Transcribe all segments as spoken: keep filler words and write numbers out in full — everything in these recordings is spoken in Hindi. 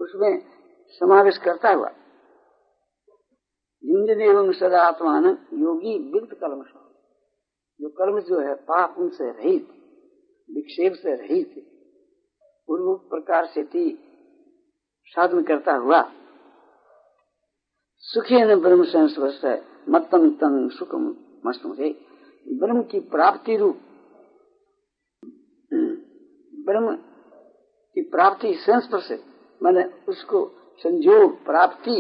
उसमें समावेश करता हुआ एवं सदा आत्मान योगी विगत कलम, जो कर्म जो है पाप उनसे रहित, विक्षेप से रहित, पूर्व प्रकार से थी साधन करता हुआ सुखे न ब्रह्म संस्पर्श मत्तम तंग सुखम मस्तु है। ब्रह्म की प्राप्ति रूप, ब्रह्म की प्राप्ति संस्पर्श माने उसको संयोग प्राप्ति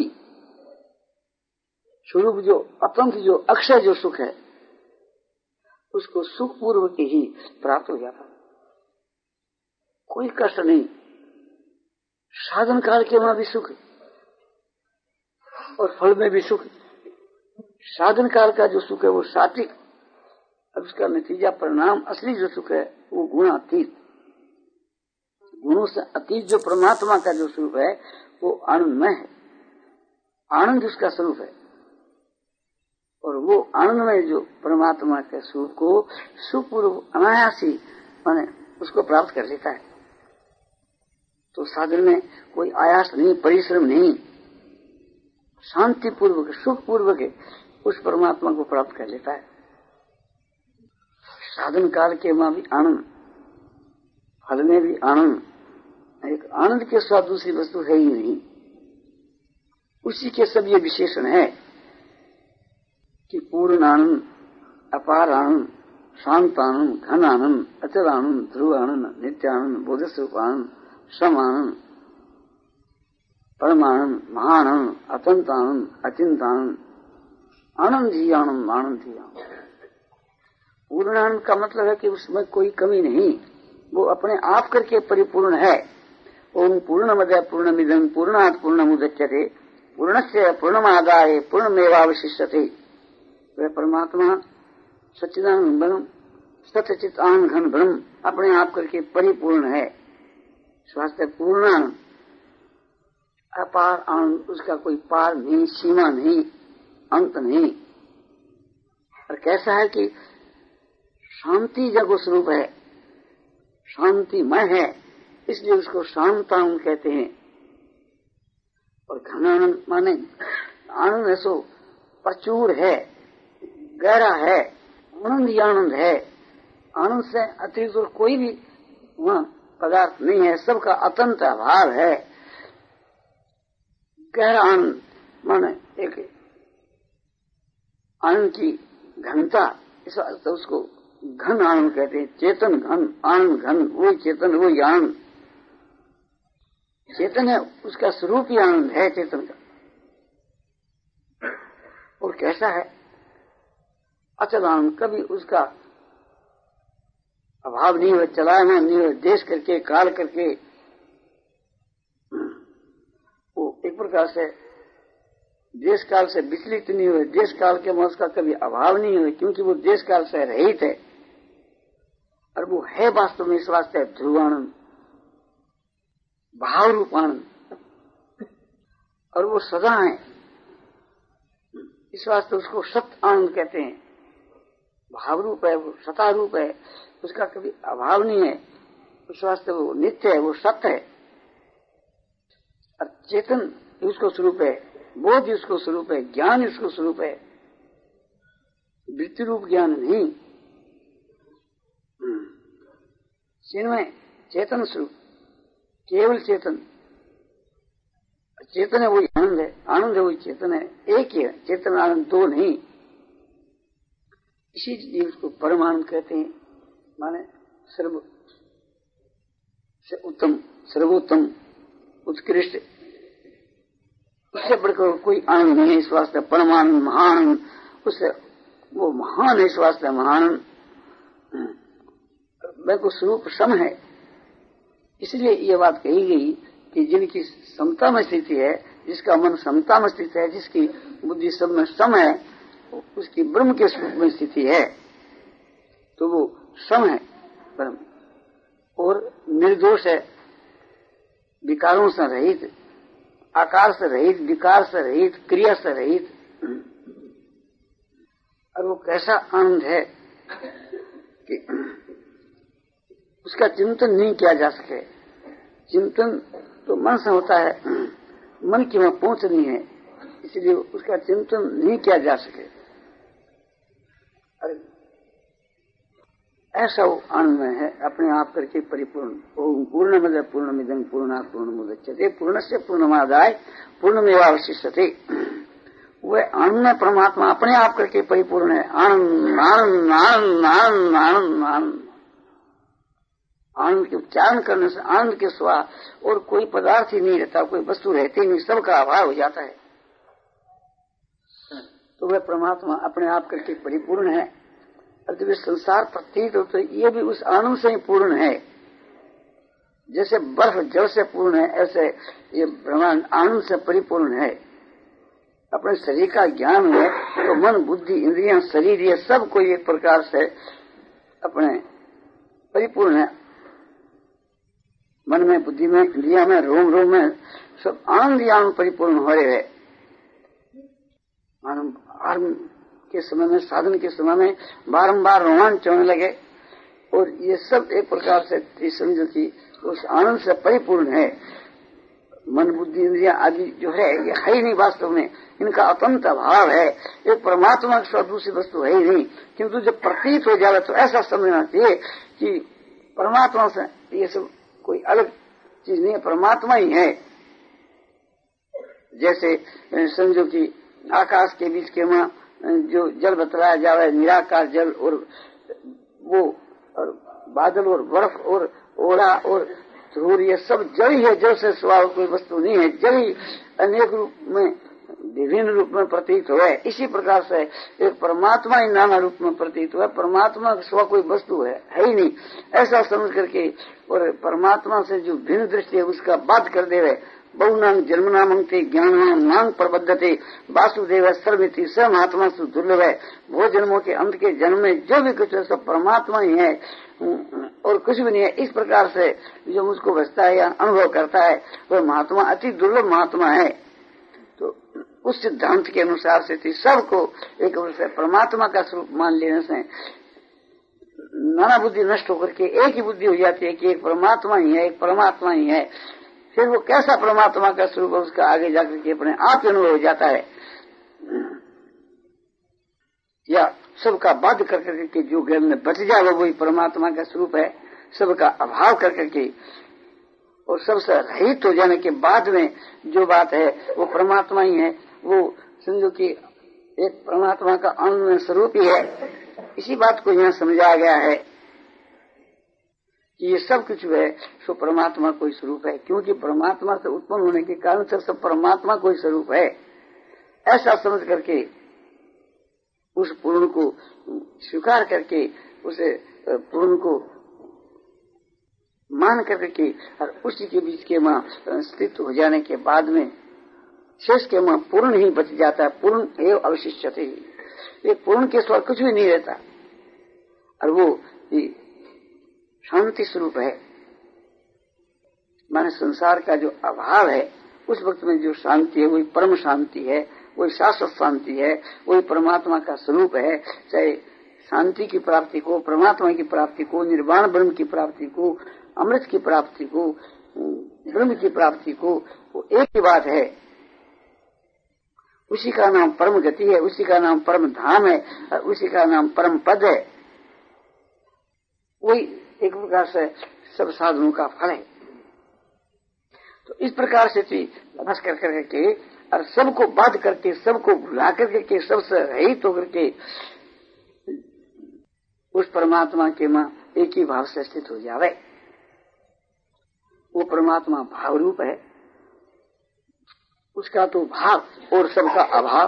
स्वरूप जो अतंत जो अक्षय जो सुख है उसको सुख पूर्व के ही प्राप्त हो जाता, कोई कष्ट नहीं। साधन काल के वहां भी सुख और फल में भी सुख। साधन काल का जो सुख है वो सात्विक, अब उसका नतीजा परिणाम असली जो सुख है वो गुणातीत, गुणों से अतीत जो परमात्मा का जो स्वरूप है वो आनंदमय है, आनंद उसका स्वरूप है। और वो आनंदमय जो परमात्मा के स्वरूप को सुपूर्व अनायासी माने उसको प्राप्त कर लेता है। तो साधन में कोई आयास नहीं, परिश्रम नहीं, शांति पूर्वक सुख पूर्वक उस परमात्मा को प्राप्त कर लेता है। साधन काल के वहां भी आनंद, फल में भी आनंद, एक आनंद के साथ दूसरी वस्तु है ही नहीं। उसी के सब ये विशेषण है कि पूर्ण आनंद, अपार आनंद, शांत आनंद, घन आनंद, अचल आनंद, ध्रुव आनंद, नित्य आनंद, बोध स्वरूप आनंद, सम आनंद, परमानंद, महानंद, अतंत आनंद, अचिंत आनंद, आनंद ही आनंद, आनंद ही आनंद। पूर्ण आनंद का मतलब है कि उसमें कोई कमी नहीं, वो अपने आप करके परिपूर्ण है। ओम पूर्णमद पूर्णमिदं पूर्णात् पूर्णमुदच्यते पूर्णस्य पूर्णमादाय पूर्णमेवावशिष्यते। वह परमात्मा सच्चिदानंद ब्रह्म, सतचित आनंद घन ब्रह्म अपने आप करके परिपूर्ण है। स्वास्थ्य पूर्ण आनंद, अपार आनंद, उसका कोई पार नहीं, सीमा नहीं, अंत नहीं। और कैसा है कि शांति जगो स्वरूप है, शांतिमय है, इसलिए उसको शांत आनंद कहते हैं। और घन आनंद माने आनंद है सो प्रचुर है, गहरा है, आनंद ही आनंद है। आनंद से अतिरिक्त और कोई भी वहां पदार्थ नहीं है, सबका अतंत अभाव है। गहरा आनंद माने एक आनंद की घनता, इस तो उसको घन आनंद कहते हैं। चेतन घन, आनंद घन, वही चेतन वही आनंद। चेतन है, उसका स्वरूप ही आनंद है चेतन का। और कैसा है अचल आनंद, कभी उसका अभाव नहीं हुआ, चलाना नहीं हुआ, देश करके काल करके वो एक प्रकार से देश काल से विचलित नहीं हुए, देश काल के में उसका कभी अभाव नहीं हुआ, क्योंकि वो देश काल से रहित है। और वो है वास्तव में इस वास्ते ध्रुवानंद, भाव रूप आनंद, और वो सदा है, इस वास्ते उसको सत्य आनंद कहते हैं। भाव रूप है, वो सता रूप है, उसका कभी अभाव नहीं है, उस वास्ते वो नित्य है, वो सत्य है। और चेतन उसको स्वरूप है, बोध उसको स्वरूप है, ज्ञान उसको स्वरूप है, वृत्ति रूप ज्ञान नहीं। चिन्मय चेतन स्वरूप, केवल चेतन, चेतन है वही आनंद है, आनंद है वही चेतन है, एक ही है, चेतन आनंद दो नहीं। इसीलिए उसको परमानंद कहते हैं, माने सर्व से उत्तम, सर्वोत्तम, उत्कृष्ट, उससे बढ़कर कोई आनंद नहीं है। इस वास्ते परमानंद, महानंद, उससे वो महान है, इस वास्ते महानंद वह को स्वरूप सम है। इसलिए ये बात कही गई कि जिनकी समता में स्थिति है, जिसका मन समता में स्थित है, जिसकी बुद्धि सब में सम है, उसकी ब्रह्म के स्वरूप में स्थिति है, तो वो सम है ब्रह्म, और निर्दोष है, विकारों से रहित, आकार से रहित, विकार से रहित, क्रिया से रहित। और वो कैसा आनंद है कि उसका चिंतन नहीं किया जा सके। चिंतन तो मन से होता है, मन की वहां पहुंच नहीं है, इसलिए उसका चिंतन नहीं किया जा सके। अरे ऐसा वो आनंद है अपने आप करके परिपूर्ण। ओम पूर्णमद पूर्णमिदं पूर्णात् पूर्णमुदच्यते पूर्णस्य पूर्णमादाय पूर्णमेवावशिष्यते। वह आनंद परमात्मा अपने आप करके परिपूर्ण है। आनंद आनंद आनंद आनंद आनंद आनंद आनंद के उच्चारण करने से आनंद के सिवा और कोई पदार्थ ही नहीं रहता, कोई वस्तु रहती नहीं, सबका अभाव हो जाता है। तो वह परमात्मा अपने आप करके परिपूर्ण है। और जब संसार प्रतीत हो तो ये भी उस आनंद से ही पूर्ण है। जैसे बर्फ जल से पूर्ण है, ऐसे ये ब्रह्मांड आनंद से परिपूर्ण है। अपने शरीर का ज्ञान है तो मन बुद्धि इंद्रियां शरीर ये सब को एक प्रकार से अपने परिपूर्ण है। मन में बुद्धि में इंद्रिया में रोम रोम में सब आनंद ही आनंद परिपूर्ण हो रहे हैं। आनंद के समय में साधन के समय में बारंबार रोमांच होने लगे और ये सब एक प्रकार से समझो कि उस आनंद से परिपूर्ण है। मन बुद्धि इंद्रिया आदि जो है ये है ही नहीं, वास्तव में इनका अत्यंत अभाव है। एक परमात्मा के साथ दूसरी वस्तु है ही नहीं, किंतु जब प्रतीत हो जाए तो ऐसा समझना चाहिए कि परमात्मा से ये सब कोई अलग चीज नहीं है, परमात्मा ही है। जैसे समझो कि आकाश के बीच के वहां जो जल बतलाया जावे, निराकार जल और वो और बादल और बर्फ और ओढ़ा और धूल, ये सब जल ही है। जल से सिवा कोई वस्तु नहीं है। जल ही अनेक रूप में विभिन्न रूप में प्रतीत हुआ है। इसी प्रकार से एक परमात्मा ही नाना रूप में प्रतीत हुआ है। परमात्मा के सिवा कोई वस्तु है है ही नहीं, ऐसा समझ करके और परमात्मा से जो भिन्न दृष्टि है उसका बात कर दे रहे। बहुनांग जन्मनामंगते ज्ञान नांग प्रबद्धते वासुदेव सर्वमिति स महात्मा सु दुर्लभ है। भो जन्मों के अंत के जन्म में जो भी कुछ है सब परमात्मा ही है और कुछ भी नहीं है। इस प्रकार से जो मुझको बचता है या अनुभव करता है वह महात्मा अति दुर्लभ महात्मा है। तो उस सिद्धांत के अनुसार से सबको एक से परमात्मा का स्वरूप मान लेने से नाना बुद्धि नष्ट होकर के एक ही बुद्धि हो जाती है कि एक परमात्मा ही है, एक परमात्मा ही है। फिर वो कैसा परमात्मा का स्वरूप है उसका आगे जाकर के अपने आप अनुभव हो जाता है। या सबका बाध्य कर करके जो ज्ञान में बच जाए वही परमात्मा का स्वरूप है। सबका अभाव कर करके और सबसे रहित हो जाने के बाद में जो बात है वो परमात्मा ही है। वो समझो कि एक परमात्मा का आनंद स्वरूप ही है। इसी बात को यहाँ समझाया गया है कि ये सब कुछ है सो परमात्मा कोई स्वरूप है, क्योंकि परमात्मा से उत्पन्न होने के कारण से सब परमात्मा कोई स्वरूप है। ऐसा समझ करके उस पूर्ण को स्वीकार करके उसे पूर्ण को मान करके और उसी के बीच के मां स्थित हो जाने के बाद में शेष के मां पूर्ण ही बच जाता है। पूर्ण एवं अवशिष्यते ही, ये पूर्ण के स्वर कुछ भी नहीं रहता और वो शांति स्वरूप है। माने संसार का जो अभाव है उस वक्त में जो शांति है वही परम शांति है, वही शाश्वत शांति है, वही परमात्मा का स्वरूप है। चाहे शांति की प्राप्ति को, परमात्मा की प्राप्ति को, निर्वाण ब्रह्म की प्राप्ति को, अमृत की प्राप्ति को, ब्रह्म की प्राप्ति को, वो एक ही बात है। उसी का नाम परम गति है, उसी का नाम परम धाम है और उसी का नाम परम पद है। वही एक प्रकार से सब साधनों का फल है। तो इस प्रकार से बस कर करके और सबको बाध करके, सबको भुला करके, सबसे रहित होकर के उस परमात्मा के मां एक ही भाव से स्थित हो जावे। वो परमात्मा भाव रूप है, उसका तो भाव और सबका अभाव।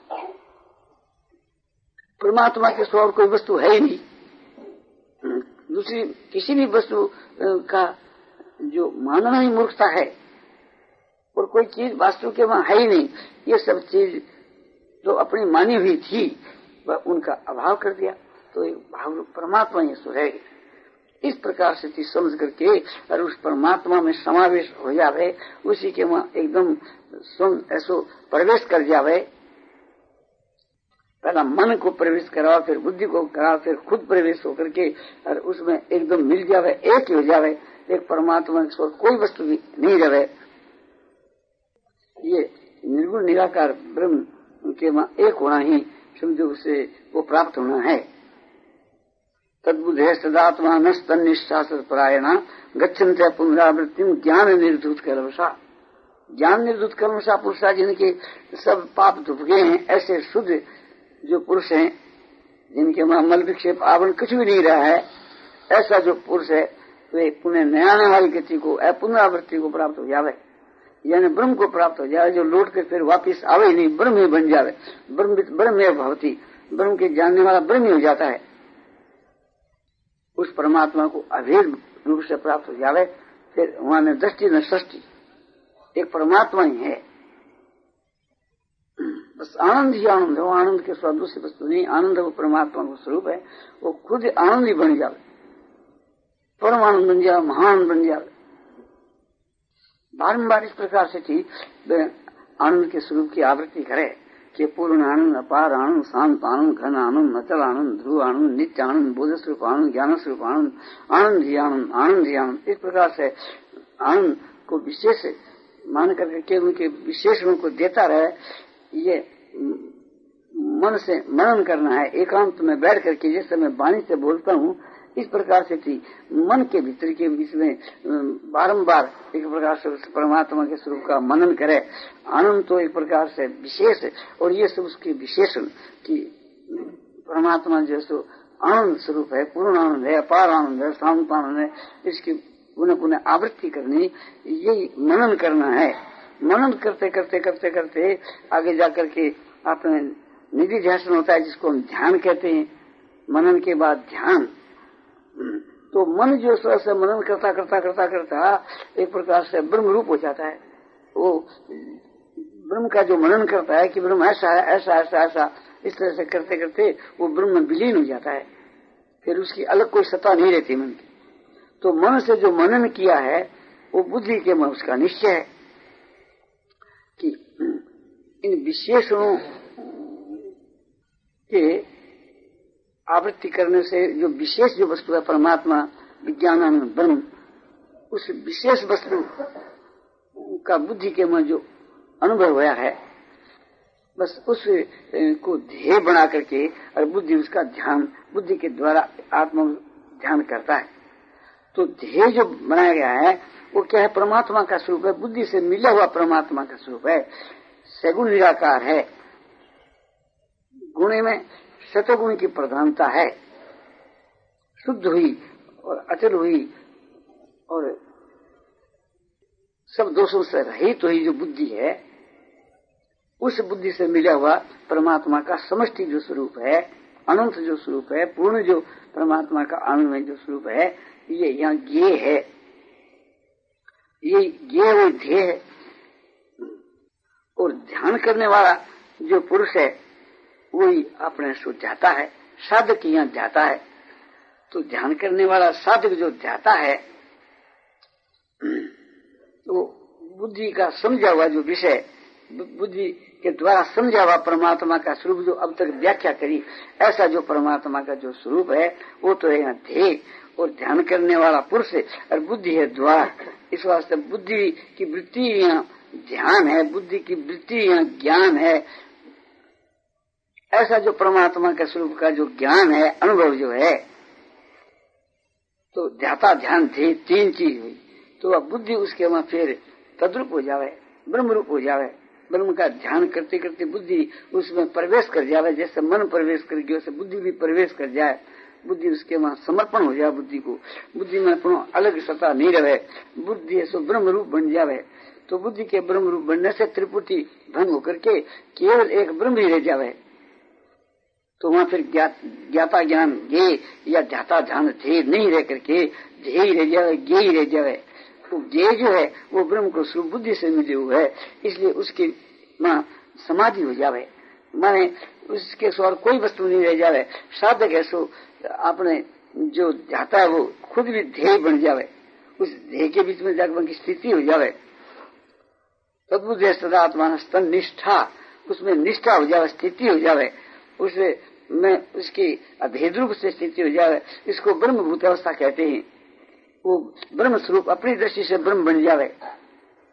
परमात्मा के स्वभाव कोई वस्तु है ही नहीं। दूसरी किसी भी वस्तु का जो मानना ही मूर्खता है और कोई चीज वास्तु के वहां है ही नहीं। ये सब चीज जो अपनी मानी हुई थी वह उनका अभाव कर दिया, तो एक भाव परमात्मा ही सो है। इस प्रकार से चीज समझ करके और उस परमात्मा में समावेश हो जावे, उसी के वहां एकदम सुन ऐसो प्रवेश कर जावे। पहला मन को प्रवेश कराओ, फिर बुद्धि को कराओ, फिर खुद प्रवेश होकर के और उसमें एकदम मिल जावे, एक ही हो जावे। एक परमात्मा के कोई वस्तु भी नहीं रहे। निर्गुण निराकार ब्रह्म के एक होना ही समझो उसे वो प्राप्त होना है। तद्बुद्धे सदात्मा नस्तनिष्ठा सत्परायणा गच्छन्ते पुनरावृत्तिम ज्ञान निर्धूत कलमसा। ज्ञान निर्धूत कलमसा पुरुषा जिनके सब पाप धुप गए हैं, ऐसे शुद्ध जो पुरुष हैं जिनके वहां मल विक्षेप आवरण कुछ भी नहीं रहा है, ऐसा जो पुरुष है वे पुनः नयाने वाली गति को पुनरावृत्ति को प्राप्त हो जावे, यानी ब्रह्म को प्राप्त हो जाए, जो लौट के फिर वापिस आवे ही नहीं, ब्रह्म ही बन जावे। ब्रह्म ब्रह्म भवती, ब्रह्म के जानने वाला ब्रह्म ही हो जाता है। उस परमात्मा को अभेद रूप से प्राप्त हो जावे, फिर वहां न दृष्टि न सृष्टि, एक परमात्मा ही है। बस आनंद ही आनंद है, वो आनंद के स्वाद दूसरी वस्तु नहीं, आनंद वो परमात्मा का स्वरूप है, वो खुद आनंद ही बन जावे, परम आनंद बन जाए, महान बन जाए। बारम्बार इस प्रकार से थी आनंद के स्वरूप की आवृत्ति करे कि पूर्ण आनंद, अपार आनंद, शांत आनंद, घन आनंद, अचल आनंद, ध्रुव आनंद, नित्य आनंद, बोध स्वरूप आनंद, ज्ञान स्वरूप आनंद, आनंद ही आनंद, आनंद ही आनंद। इस प्रकार से आनंद को विशेष मान करके के उनके विशेषणों को देता रहे, ये मन से मनन करना है। एकांत में बैठ करके जैसे मैं वाणी से बोलता हूँ, इस प्रकार से थी मन के भीतर के बीच में बारंबार एक प्रकार से उस परमात्मा के स्वरूप का मनन करे। आनंद तो एक प्रकार से विशेष है, और ये सब उसके विशेषण कि परमात्मा जो सो आनंद स्वरूप है, पूर्ण आनंद है, अपार आनंद है, शांत आनंद है, इसकी पुनः पुनः आवृत्ति करनी, यही मनन करना है। मनन करते करते करते करते आगे जाकर के आपने निधि ध्यान होता है, जिसको हम ध्यान कहते हैं। मनन के बाद ध्यान, तो मन जो स्वयं से मनन करता करता करता करता एक प्रकार से ब्रह्म रूप हो जाता है। वो ब्रह्म का जो मनन करता है कि ब्रह्म ऐसा है, ऐसा ऐसा ऐसा, इस तरह से करते करते वो ब्रह्म विलीन हो जाता है, फिर उसकी अलग कोई सत्ता नहीं रहती मन की। तो मन से जो मनन किया है वो बुद्धि के मन उसका निश्चय है कि इन विशेषणों के आवृत्ति करने से जो विशेष जो वस्तु है परमात्मा विज्ञान ब्रह्म, उस विशेष वस्तु का बुद्धि के मन जो अनुभव हुआ है, बस उस को ध्येय बना करके और बुद्धि उसका ध्यान बुद्धि के द्वारा आत्मा ध्यान करता है। तो ध्येय जो बनाया गया है वो क्या है? परमात्मा का स्वरूप है, बुद्धि से मिला हुआ परमात्मा का स्वरूप है, सगुण निराकार है। गुण में सतगुण की प्रधानता है, शुद्ध हुई और अचल हुई और सब दोषों से रहित हुई जो बुद्धि है, उस बुद्धि से मिला हुआ परमात्मा का समष्टि जो स्वरूप है, अनंत जो स्वरूप है, पूर्ण जो परमात्मा का आनंदमय जो स्वरूप है, ये यहाँ ज्ञेय है, ये ज्ञेय वो ध्येय है। और ध्यान करने वाला जो पुरुष है वही अपने सो ध्याता है, साधक यहाँ ध्याता है। तो ध्यान करने वाला साधक जो ध्याता है तो बुद्धि का समझा हुआ जो विषय, बुद्धि के द्वारा समझा हुआ परमात्मा का स्वरूप जो अब तक व्याख्या करी, ऐसा जो परमात्मा का जो स्वरूप है वो तो है यहाँ ध्येय। और ध्यान करने वाला पुरुष है और बुद्धि है द्वार। इस वास्ते बुद्धि की वृत्ति यहाँ ध्यान है, बुद्धि की वृत्ति यहाँ ज्ञान है। ऐसा जो परमात्मा के स्वरूप का जो ज्ञान है, अनुभव जो है, तो ध्याता ध्यान ध्येय तीन चीज हुई। तो अब बुद्धि उसके वहां फिर तद्रूप हो जावे, ब्रह्म रूप हो जावे। ब्रह्म का ध्यान करते करते बुद्धि उसमें प्रवेश कर जावे, जैसे मन प्रवेश कर गया वैसे बुद्धि भी प्रवेश कर जाए। बुद्धि उसके वहां समर्पण हो जाए, बुद्धि को, बुद्धि में अपना अलग सत्ता नहीं रहे, बुद्धि सो ब्रह्म रूप बन जावे। तो बुद्धि के ब्रह्म रूप बनने से त्रिपुटी भंग होकर के केवल एक ब्रह्म ही रह जावे। तो वहां फिर ज्ञाता ज्ञान ज्ञेय या ध्याता ध्यान ध्येय नहीं रह करके ध्येय रह जावे, ज्ञेय रह जावे। तो ज्ञेय जो है वो ब्रह्म को स्वरूप बुद्धि से मिले हुए है, इसलिए उसकी वहां समाधि हो जावे, माने उसके स्वर कोई वस्तु नहीं रह जावे। साधक है सो आपने जो ध्याता है वो खुद भी ध्येय बन जावे, उस ध्येय के बीच में जाकर उनकी स्थिति हो जावे। तद्बुद्धे सदात्मा स्तन निष्ठा, उसमें निष्ठा हो जावे, स्थिति हो जावे, उसमें में उसकी अभेद रूप से स्थिति हो जावे। इसको ब्रह्मभूत अवस्था कहते हैं। वो ब्रह्म स्वरूप अपनी दृष्टि से ब्रह्म बन जावे। तो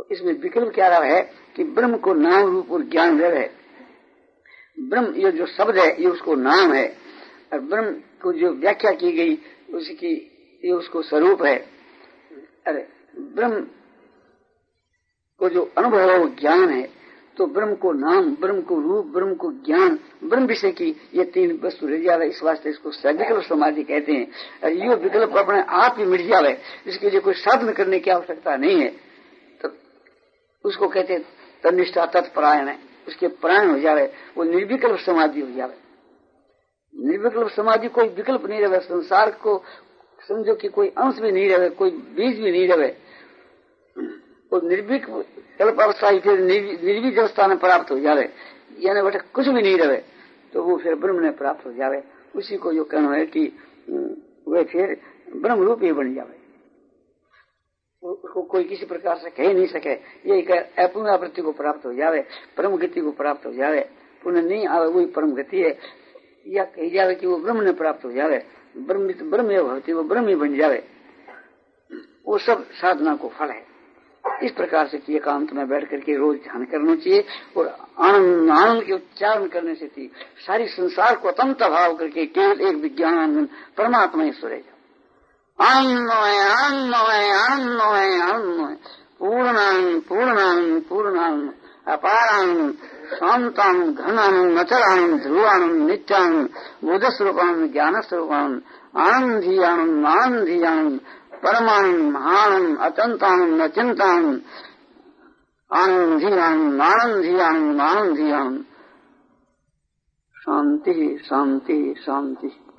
इसमें विकल्प क्या रहा है कि ब्रह्म को नाम रूप और ज्ञान रह है। ब्रह्म ये जो शब्द है ये उसको नाम है, और ब्रह्म को जो व्याख्या की गई उसकी ये उसको स्वरूप है। अरे ब्रह्म को जो अनुभव है वो ज्ञान है। तो ब्रह्म को नाम, ब्रह्म को रूप, ब्रह्म को ज्ञान, ब्रह्म विषय की ये तीन वस्तु रह जावे, इस वास्ते इसको सविकल्प समाधि कहते हैं। और ये विकल्प अपने आप ही मिट जावे, इसके लिए कोई साधन करने की आवश्यकता नहीं है। तो उसको कहते हैं तनिष्ठा तत्परायण है, उसके प्राण हो जावे, वो निर्विकल्प समाधि हो जावे। निर्विकल्प समाधि कोई विकल्प नहीं रहे, संसार को समझो कि कोई अंश भी नहीं रहे, कोई बीज भी नहीं रहे। और निर्विकल्प अवस्था ही फिर निर्वीज अवस्था में प्राप्त हो जावे, यानी बेटा कुछ भी नहीं रहे, तो वो फिर ब्रह्म ने प्राप्त हो जावे। उसी को जो कहना है कि वे फिर ब्रह्म रूप ही बन जावे, उसको कोई किसी प्रकार से कह नहीं सके। यही कह पुनरावृत्ति को प्राप्त हो जावे, परम गति को प्राप्त हो जावे। पुनः नहीं आवे वही परम गति है, या कही जावे कि वो ब्रह्म ने प्राप्त हो जावे। ब्रह्म ब्रह्म भवती, वो ब्रह्म ही बन जावे। वो सब साधना को फल है। इस प्रकार से एकांत में बैठ करके रोज ध्यान करना चाहिए, और आनंद आनंद के उच्चारण करने से थी सारी संसार को अतंत भाव करके केवल एक विज्ञान परमात्मा ही सुरे जाओ। आनंदमय आनंदमय आनंदमय आनंदमय पूर्णानंद पूर्णानंद पूर्णानंद अपारानंद शांतानंद घनानंद अचलानंद ध्रुवानंद नित्यानंद बोध स्वरूपानंद ज्ञान स्वरूपानंद आनंद ही आनंद आनंद ही आनंद परमानंद महानंद अत्यंतानंद अचिंतानंद आनंद ही आनंद आनंद ही आनंद आनंद ही आनंद। शांति शांति शांति।